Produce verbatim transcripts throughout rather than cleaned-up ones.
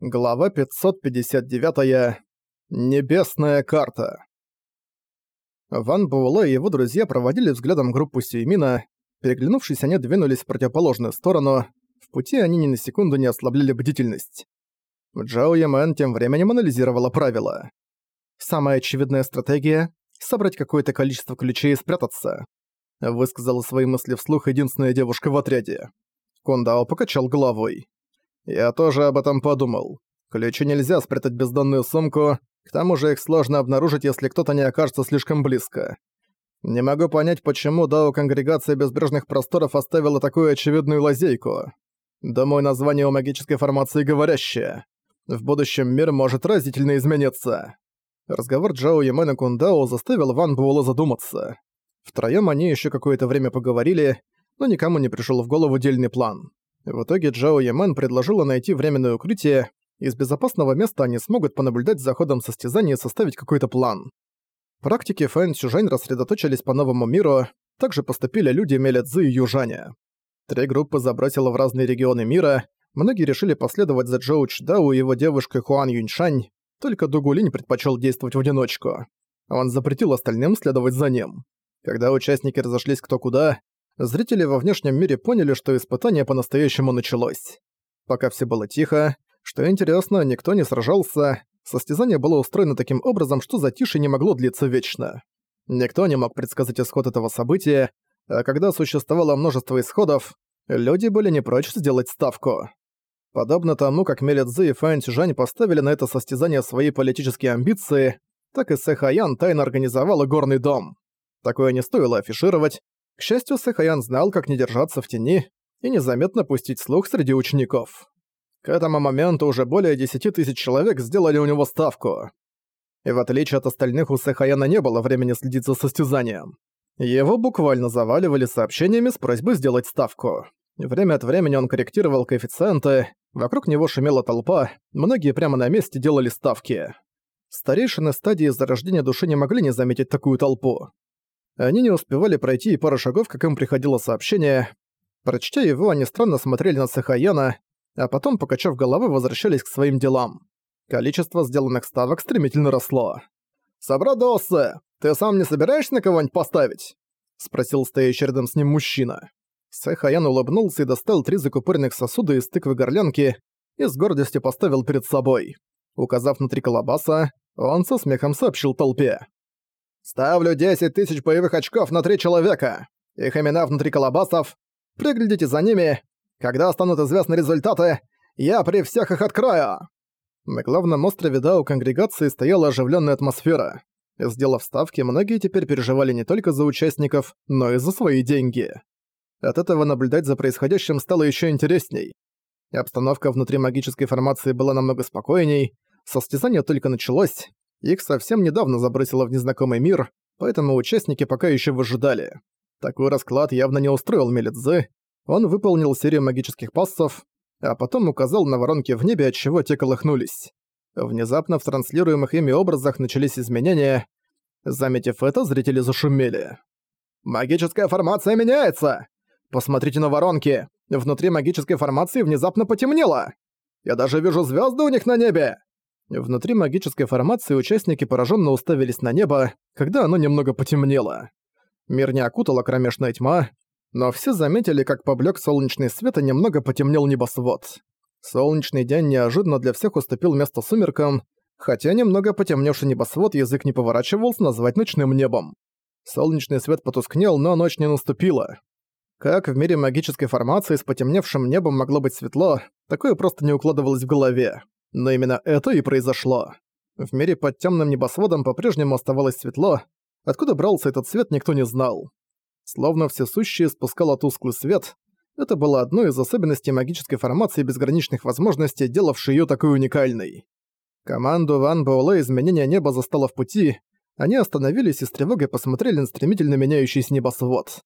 Глава пятьсот пятьдесят девять. Небесная карта. Ван Буэлэ и его друзья проводили взглядом группу Сюймина. Переглянувшись, они двинулись в противоположную сторону. В пути они ни на секунду не ослабляли бдительность. Джао Ямэн тем временем анализировала правила. «Самая очевидная стратегия — собрать какое-то количество ключей и спрятаться», — высказала свои мысли вслух единственная девушка в отряде. Кундао покачал головой. «Я тоже об этом подумал. Ключи нельзя спрятать в бездонную сумку, к тому же их сложно обнаружить, если кто-то не окажется слишком близко. Не могу понять, почему Дао Конгрегация Безбрежных Просторов оставила такую очевидную лазейку. Думаю, название у магической формации говорящее. В будущем мир может разительно измениться». Разговор Джао Ямэн и Кундао заставил Ван Буэлэ задуматься. Втроём они ещё какое-то время поговорили, но никому не пришёл в голову дельный план. В итоге Джао Ямэн предложила найти временное укрытие, и с безопасного места они смогут понаблюдать за ходом состязания и составить какой-то план. Практики Фэн Сюжань рассредоточились по новому миру, также поступили люди Меля Цзы и Южаня. Три группы забросило в разные регионы мира, многие решили последовать за Джоу Чдао и его девушкой Хуан Юньшань, только Дугулинь предпочел действовать в одиночку. Он запретил остальным следовать за ним. Когда участники разошлись кто куда, зрители во внешнем мире поняли, что испытание по-настоящему началось. Пока все было тихо, что интересно, никто не сражался, состязание было устроено таким образом, что затишье не могло длиться вечно. Никто не мог предсказать исход этого события, а когда существовало множество исходов, люди были не прочь сделать ставку. Подобно тому, как Меля Цзы и Фэн Цюжань поставили на это состязание свои политические амбиции, так и Сэхаян тайно организовала горный дом. Такое не стоило афишировать. К счастью, Сэхаян знал, как не держаться в тени и незаметно пустить слух среди учеников. К этому моменту уже более десяти тысяч человек сделали у него ставку. И в отличие от остальных, у Сэхаяна не было времени следить за состязанием. Его буквально заваливали сообщениями с просьбой сделать ставку. Время от времени он корректировал коэффициенты, вокруг него шумела толпа, многие прямо на месте делали ставки. Старейшины стадии зарождения души не могли не заметить такую толпу. Они не успевали пройти и пару шагов, как им приходило сообщение. Прочтя его, они странно смотрели на Сэхаяна, а потом, покачав головой, возвращались к своим делам. Количество сделанных ставок стремительно росло. «Собрадосы, ты сам не собираешься на кого-нибудь поставить?» — спросил стоящий рядом с ним мужчина. Сэхаян улыбнулся и достал три закупоренных сосуда из тыквы-горлянки и с гордостью поставил перед собой. Указав на три колобаса, он со смехом сообщил толпе. «Ставлю десять тысяч боевых очков на три человека. Их имена внутри колобасов. Приглядите за ними. Когда станут известны результаты, я при всех их открою!» На главном острове Дао Конгрегации стояла оживленная атмосфера. Сделав ставки, многие теперь переживали не только за участников, но и за свои деньги. От этого наблюдать за происходящим стало еще интересней. Обстановка внутри магической формации была намного спокойней, состязание только началось, их совсем недавно забросило в незнакомый мир, поэтому участники пока еще выжидали. Такой расклад явно не устроил Меля Цзы. Он выполнил серию магических пассов, а потом указал на воронки в небе, отчего те колыхнулись. Внезапно в транслируемых ими образах начались изменения. Заметив это, зрители зашумели. «Магическая формация меняется! Посмотрите на воронки! Внутри магической формации внезапно потемнело! Я даже вижу звезды у них на небе!» Внутри магической формации участники пораженно уставились на небо, когда оно немного потемнело. Мир не окутала кромешная тьма, но все заметили, как поблёк солнечный свет и немного потемнел небосвод. Солнечный день неожиданно для всех уступил место сумеркам, хотя немного потемневший небосвод язык не поворачивался назвать ночным небом. Солнечный свет потускнел, но ночь не наступила. Как в мире магической формации с потемневшим небом могло быть светло, такое просто не укладывалось в голове. Но именно это и произошло. В мире под тёмным небосводом по-прежнему оставалось светло, откуда брался этот свет, никто не знал. Словно всесущее спускало тусклый свет, это было одной из особенностей магической формации безграничных возможностей, делавшей её такой уникальной. Команду Ван Буэлэ изменение неба застало в пути, они остановились и с тревогой посмотрели на стремительно меняющийся небосвод.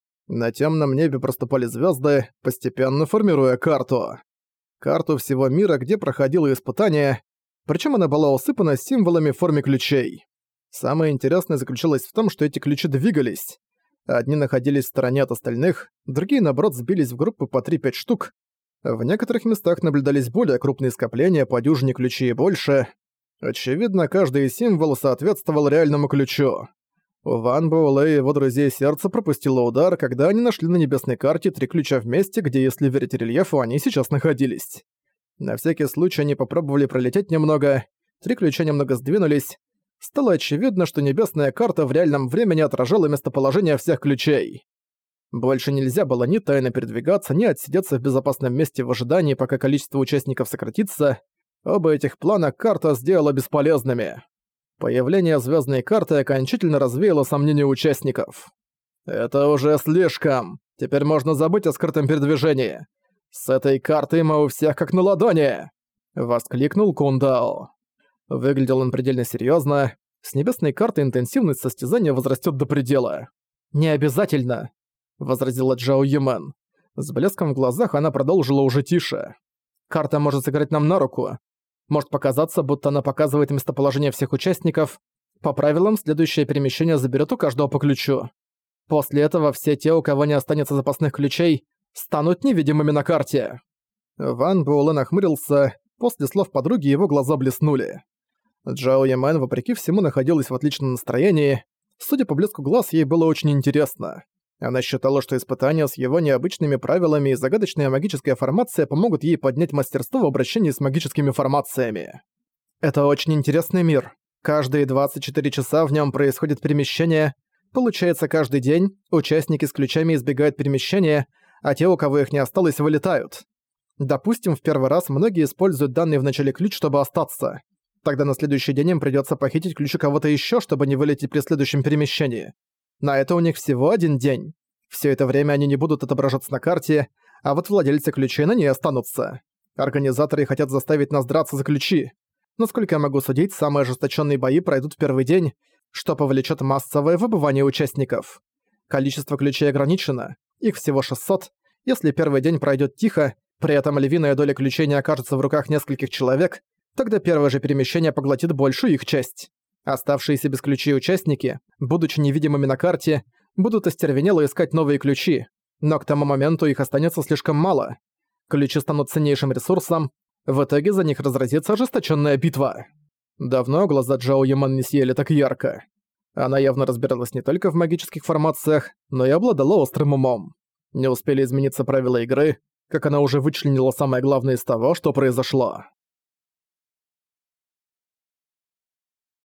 На тёмном небе проступали звёзды, постепенно формируя карту. Карту всего мира, где проходило испытание, причём она была усыпана символами в форме ключей. Самое интересное заключалось в том, что эти ключи двигались. Одни находились в стороне от остальных, другие, наоборот, сбились в группы по три-пять штук. В некоторых местах наблюдались более крупные скопления, по дюжине ключей и больше. Очевидно, каждый символ соответствовал реальному ключу. У Ван Буэлэ и его друзей сердце пропустило удар, когда они нашли на небесной карте три ключа в месте, где, если верить рельефу, они сейчас находились. На всякий случай они попробовали пролететь немного, три ключа немного сдвинулись. Стало очевидно, что небесная карта в реальном времени отражала местоположение всех ключей. Больше нельзя было ни тайно передвигаться, ни отсидеться в безопасном месте в ожидании, пока количество участников сократится. Оба этих плана карта сделала бесполезными. Появление звездной карты окончательно развеяло сомнения участников. «Это уже слишком. Теперь можно забыть о скрытом передвижении. С этой картой мы у всех как на ладони!» — воскликнул Кундао. Выглядел он предельно серьезно. С небесной картой интенсивность состязания возрастет до предела. «Не обязательно», — возразила Джао Юмен. С блеском в глазах она продолжила уже тише. «Карта может сыграть нам на руку. Может показаться, будто она показывает местоположение всех участников. По правилам, следующее перемещение заберет у каждого по ключу. После этого все те, у кого не останется запасных ключей, станут невидимыми на карте». Ван Буэлэ нахмурился. После слов подруги его глаза блеснули. Джао Ямен, вопреки всему, находилась в отличном настроении. Судя по блеску глаз, ей было очень интересно. Она считала, что испытания с его необычными правилами и загадочная магическая формация помогут ей поднять мастерство в обращении с магическими формациями. «Это очень интересный мир. Каждые двадцать четыре часа в нем происходит перемещение. Получается, каждый день участники с ключами избегают перемещения, а те, у кого их не осталось, вылетают. Допустим, в первый раз многие используют данный в начале ключ, чтобы остаться. Тогда на следующий день им придётся похитить ключ у кого-то ещё, чтобы не вылететь при следующем перемещении. На это у них всего один день. Всё это время они не будут отображаться на карте, а вот владельцы ключей на ней останутся. Организаторы хотят заставить нас драться за ключи. Насколько я могу судить, самые ожесточённые бои пройдут в первый день, что повлечёт массовое выбывание участников. Количество ключей ограничено, их всего шестьсот. Если первый день пройдёт тихо, при этом львиная доля ключей не окажется в руках нескольких человек, тогда первое же перемещение поглотит большую их часть. Оставшиеся без ключей участники, будучи невидимыми на карте, будут остервенело искать новые ключи, но к тому моменту их останется слишком мало. Ключи станут ценнейшим ресурсом, в итоге за них разразится ожесточенная битва. Давно глаза Джао Яман не сияли так ярко. Она явно разбиралась не только в магических формациях, но и обладала острым умом. Не успели измениться правила игры, как она уже вычленила самое главное из того, что произошло.